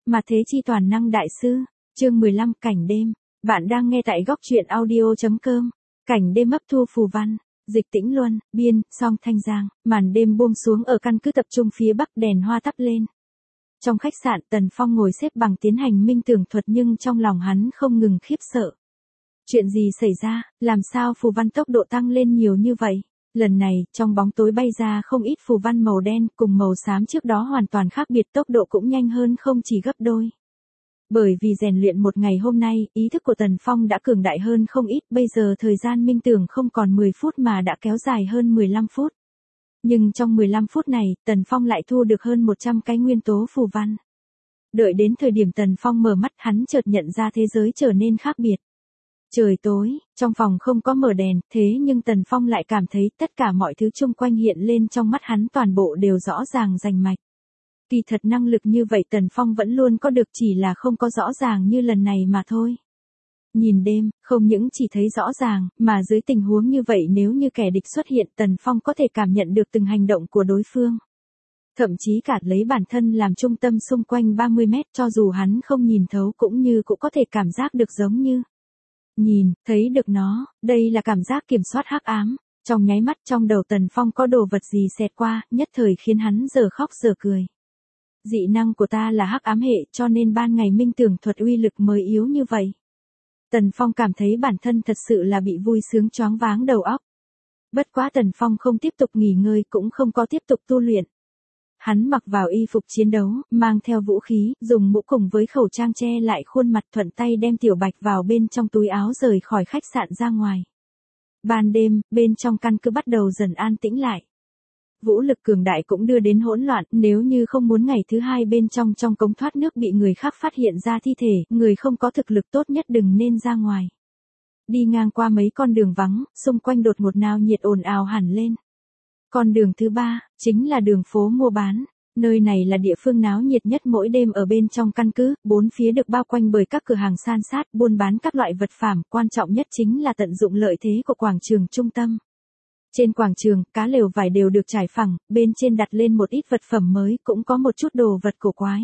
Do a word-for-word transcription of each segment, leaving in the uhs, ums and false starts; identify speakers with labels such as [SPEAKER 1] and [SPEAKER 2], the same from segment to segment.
[SPEAKER 1] Mà thế chi toàn năng đại sư, chương mười lăm cảnh đêm, bạn đang nghe tại góc truyện audio.com, cảnh đêm hấp thu phù văn, Dịch Tĩnh Luân, biên, Song Thanh Giang, màn đêm buông xuống ở căn cứ tập trung phía bắc đèn hoa tắp lên. Trong khách sạn Tần Phong ngồi xếp bằng tiến hành minh tường thuật nhưng trong lòng hắn không ngừng khiếp sợ. Chuyện gì xảy ra, làm sao phù văn tốc độ tăng lên nhiều như vậy? Lần này, trong bóng tối bay ra không ít phù văn màu đen cùng màu xám trước đó hoàn toàn khác biệt, tốc độ cũng nhanh hơn không chỉ gấp đôi. Bởi vì rèn luyện một ngày hôm nay, ý thức của Tần Phong đã cường đại hơn không ít, bây giờ thời gian minh tưởng không còn mười phút mà đã kéo dài hơn mười lăm phút. Nhưng trong mười lăm phút này, Tần Phong lại thu được hơn một trăm cái nguyên tố phù văn. Đợi đến thời điểm Tần Phong mở mắt, hắn chợt nhận ra thế giới trở nên khác biệt. Trời tối, trong phòng không có mở đèn, thế nhưng Tần Phong lại cảm thấy tất cả mọi thứ xung quanh hiện lên trong mắt hắn toàn bộ đều rõ ràng rành mạch. Kỳ thật năng lực như vậy Tần Phong vẫn luôn có được, chỉ là không có rõ ràng như lần này mà thôi. Nhìn đêm, không những chỉ thấy rõ ràng, mà dưới tình huống như vậy nếu như kẻ địch xuất hiện Tần Phong có thể cảm nhận được từng hành động của đối phương. Thậm chí cả lấy bản thân làm trung tâm xung quanh ba mươi mét, cho dù hắn không nhìn thấu cũng như cũng có thể cảm giác được giống như nhìn, thấy được nó, đây là cảm giác kiểm soát hắc ám. Trong nháy mắt trong đầu Tần Phong có đồ vật gì xẹt qua, nhất thời khiến hắn giờ khóc giờ cười. Dị năng của ta là hắc ám hệ, cho nên ban ngày minh tưởng thuật uy lực mới yếu như vậy. Tần Phong cảm thấy bản thân thật sự là bị vui sướng choáng váng đầu óc. Bất quá Tần Phong không tiếp tục nghỉ ngơi cũng không có tiếp tục tu luyện. Hắn mặc vào y phục chiến đấu, mang theo vũ khí, dùng mũ cùng với khẩu trang che lại khuôn mặt, thuận tay đem Tiểu Bạch vào bên trong túi áo rời khỏi khách sạn ra ngoài. Ban đêm, bên trong căn cứ bắt đầu dần an tĩnh lại. Vũ lực cường đại cũng đưa đến hỗn loạn, nếu như không muốn ngày thứ hai bên trong trong cống thoát nước bị người khác phát hiện ra thi thể, người không có thực lực tốt nhất đừng nên ra ngoài. Đi ngang qua mấy con đường vắng, xung quanh đột ngột náo nhiệt ồn ào hẳn lên. Con đường thứ ba, chính là đường phố mua bán. Nơi này là địa phương náo nhiệt nhất mỗi đêm ở bên trong căn cứ, bốn phía được bao quanh bởi các cửa hàng san sát, buôn bán các loại vật phẩm, quan trọng nhất chính là tận dụng lợi thế của quảng trường trung tâm. Trên quảng trường, cá lều vải đều được trải phẳng, bên trên đặt lên một ít vật phẩm mới, cũng có một chút đồ vật cổ quái.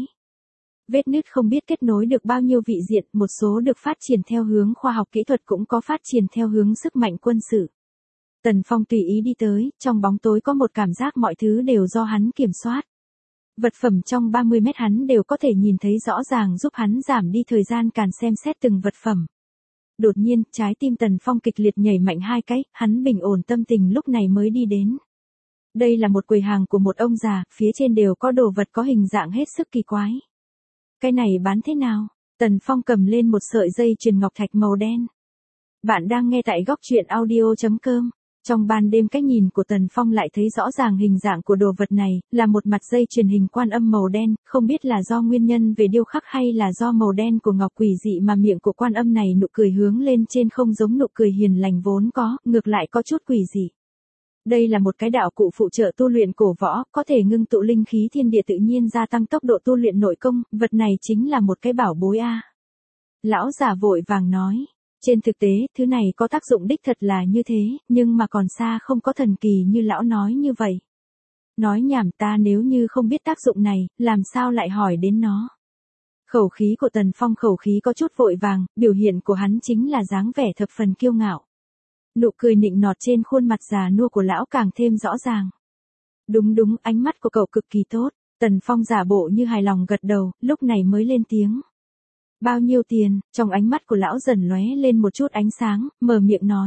[SPEAKER 1] Vết nứt không biết kết nối được bao nhiêu vị diện, một số được phát triển theo hướng khoa học kỹ thuật cũng có phát triển theo hướng sức mạnh quân sự. Tần Phong tùy ý đi tới, trong bóng tối có một cảm giác mọi thứ đều do hắn kiểm soát. Vật phẩm trong ba mươi mét hắn đều có thể nhìn thấy rõ ràng, giúp hắn giảm đi thời gian càn xem xét từng vật phẩm. Đột nhiên, trái tim Tần Phong kịch liệt nhảy mạnh hai cái, hắn bình ổn tâm tình lúc này mới đi đến. Đây là một quầy hàng của một ông già, phía trên đều có đồ vật có hình dạng hết sức kỳ quái. Cái này bán thế nào? Tần Phong cầm lên một sợi dây chuyền ngọc thạch màu đen. Bạn đang nghe tại góc truyện audio.com. Trong ban đêm cách nhìn của Tần Phong lại thấy rõ ràng hình dạng của đồ vật này, là một mặt dây chuyền hình quan âm màu đen, không biết là do nguyên nhân về điêu khắc hay là do màu đen của ngọc quỷ dị mà miệng của quan âm này nụ cười hướng lên trên không giống nụ cười hiền lành vốn có, ngược lại có chút quỷ dị. Đây là một cái đạo cụ phụ trợ tu luyện cổ võ, có thể ngưng tụ linh khí thiên địa tự nhiên gia tăng tốc độ tu luyện nội công, vật này chính là một cái bảo bối a. Lão già vội vàng nói. Trên thực tế, thứ này có tác dụng đích thật là như thế, nhưng mà còn xa không có thần kỳ như lão nói như vậy. Nói nhảm, ta nếu như không biết tác dụng này, làm sao lại hỏi đến nó. Khẩu khí của Tần Phong khẩu khí có chút vội vàng, biểu hiện của hắn chính là dáng vẻ thập phần kiêu ngạo. Nụ cười nịnh nọt trên khuôn mặt già nua của lão càng thêm rõ ràng. Đúng đúng, ánh mắt của cậu cực kỳ tốt. Tần Phong giả bộ như hài lòng gật đầu, lúc này mới lên tiếng. Bao nhiêu tiền? Trong ánh mắt của lão dần lóe lên một chút ánh sáng, mở miệng nói.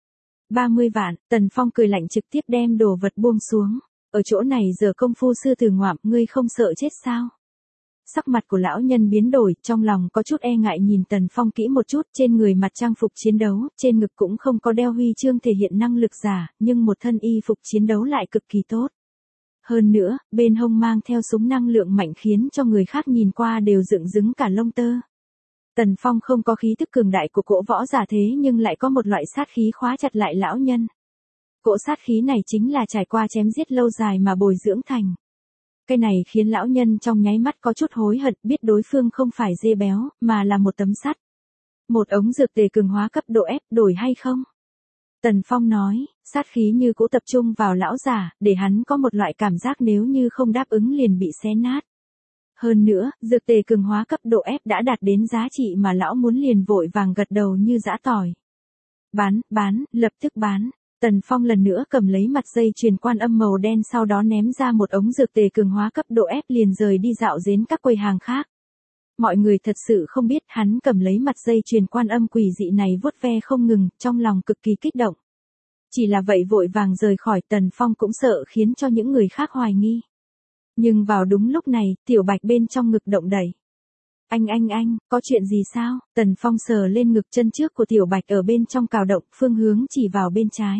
[SPEAKER 1] ba mươi vạn, Tần Phong cười lạnh trực tiếp đem đồ vật buông xuống. Ở chỗ này giờ công phu sư tử ngoạm, ngươi không sợ chết sao? Sắc mặt của lão nhân biến đổi, trong lòng có chút e ngại nhìn Tần Phong kỹ một chút, trên người mặt trang phục chiến đấu, trên ngực cũng không có đeo huy chương thể hiện năng lực giả, nhưng một thân y phục chiến đấu lại cực kỳ tốt. Hơn nữa, bên hông mang theo súng năng lượng mạnh khiến cho người khác nhìn qua đều dựng đứng cả lông tơ. Tần Phong không có khí tức cường đại của cỗ võ giả thế nhưng lại có một loại sát khí khóa chặt lại lão nhân. Cỗ sát khí này chính là trải qua chém giết lâu dài mà bồi dưỡng thành. Cái này khiến lão nhân trong nháy mắt có chút hối hận, biết đối phương không phải dê béo, mà là một tấm sắt. Một ống dược tề cường hóa cấp độ ép, đổi hay không? Tần Phong nói, sát khí như cũ tập trung vào lão giả, để hắn có một loại cảm giác nếu như không đáp ứng liền bị xé nát. Hơn nữa, dược tề cường hóa cấp độ F đã đạt đến giá trị mà lão muốn liền vội vàng gật đầu như giã tỏi. Bán, bán, lập tức bán. Tần Phong lần nữa cầm lấy mặt dây chuyền quan âm màu đen sau đó ném ra một ống dược tề cường hóa cấp độ F liền rời đi dạo đến các quầy hàng khác. Mọi người thật sự không biết hắn cầm lấy mặt dây chuyền quan âm quỷ dị này vuốt ve không ngừng, trong lòng cực kỳ kích động. Chỉ là vậy vội vàng rời khỏi Tần Phong cũng sợ khiến cho những người khác hoài nghi. Nhưng vào đúng lúc này, Tiểu Bạch bên trong ngực động đẩy. Anh anh anh, có chuyện gì sao? Tần Phong sờ lên ngực chân trước của Tiểu Bạch ở bên trong cào động, phương hướng chỉ vào bên trái.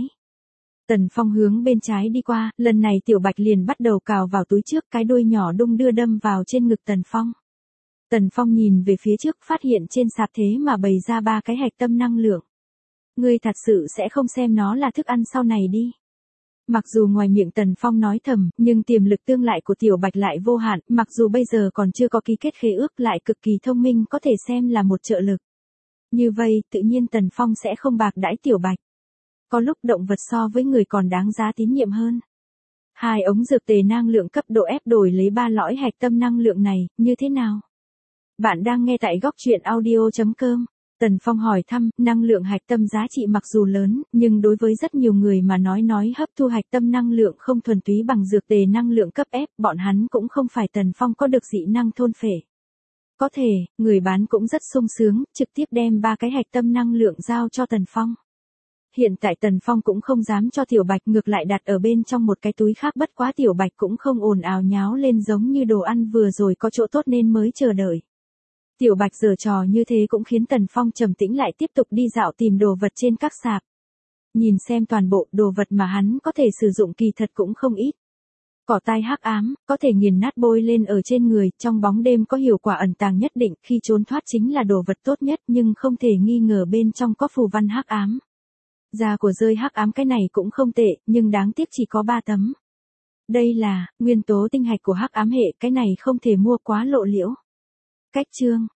[SPEAKER 1] Tần Phong hướng bên trái đi qua, lần này Tiểu Bạch liền bắt đầu cào vào túi trước, cái đuôi nhỏ đung đưa đâm vào trên ngực Tần Phong. Tần Phong nhìn về phía trước phát hiện trên sạp thế mà bày ra ba cái hạch tâm năng lượng. Ngươi thật sự sẽ không xem nó là thức ăn sau này đi. Mặc dù ngoài miệng Tần Phong nói thầm, nhưng tiềm lực tương lại của Tiểu Bạch lại vô hạn, mặc dù bây giờ còn chưa có ký kết khế ước lại cực kỳ thông minh có thể xem là một trợ lực. Như vậy, tự nhiên Tần Phong sẽ không bạc đãi Tiểu Bạch. Có lúc động vật so với người còn đáng giá tín nhiệm hơn. Hai ống dược tề năng lượng cấp độ F đổi lấy ba lõi hạch tâm năng lượng này, như thế nào? Bạn đang nghe tại góc truyện audio chấm com. Tần Phong hỏi thăm, năng lượng hạch tâm giá trị mặc dù lớn, nhưng đối với rất nhiều người mà nói nói hấp thu hạch tâm năng lượng không thuần túy bằng dược tề năng lượng cấp F, bọn hắn cũng không phải Tần Phong có được dị năng thôn phệ. Có thể, người bán cũng rất sung sướng, trực tiếp đem ba cái hạch tâm năng lượng giao cho Tần Phong. Hiện tại Tần Phong cũng không dám cho Tiểu Bạch, ngược lại đặt ở bên trong một cái túi khác, bất quá Tiểu Bạch cũng không ồn ào nháo lên giống như đồ ăn vừa rồi có chỗ tốt nên mới chờ đợi. Tiểu Bạch giở trò như thế cũng khiến Tần Phong trầm tĩnh lại tiếp tục đi dạo tìm đồ vật trên các sạp. Nhìn xem toàn bộ đồ vật mà hắn có thể sử dụng kỳ thật cũng không ít. Cỏ tai hắc ám, có thể nghiền nát bôi lên ở trên người, trong bóng đêm có hiệu quả ẩn tàng nhất định, khi trốn thoát chính là đồ vật tốt nhất nhưng không thể nghi ngờ bên trong có phù văn hắc ám. Da của rơi hắc ám cái này cũng không tệ, nhưng đáng tiếc chỉ có ba tấm. Đây là nguyên tố tinh hạch của hắc ám hệ, cái này không thể mua quá lộ liễu. Cách chương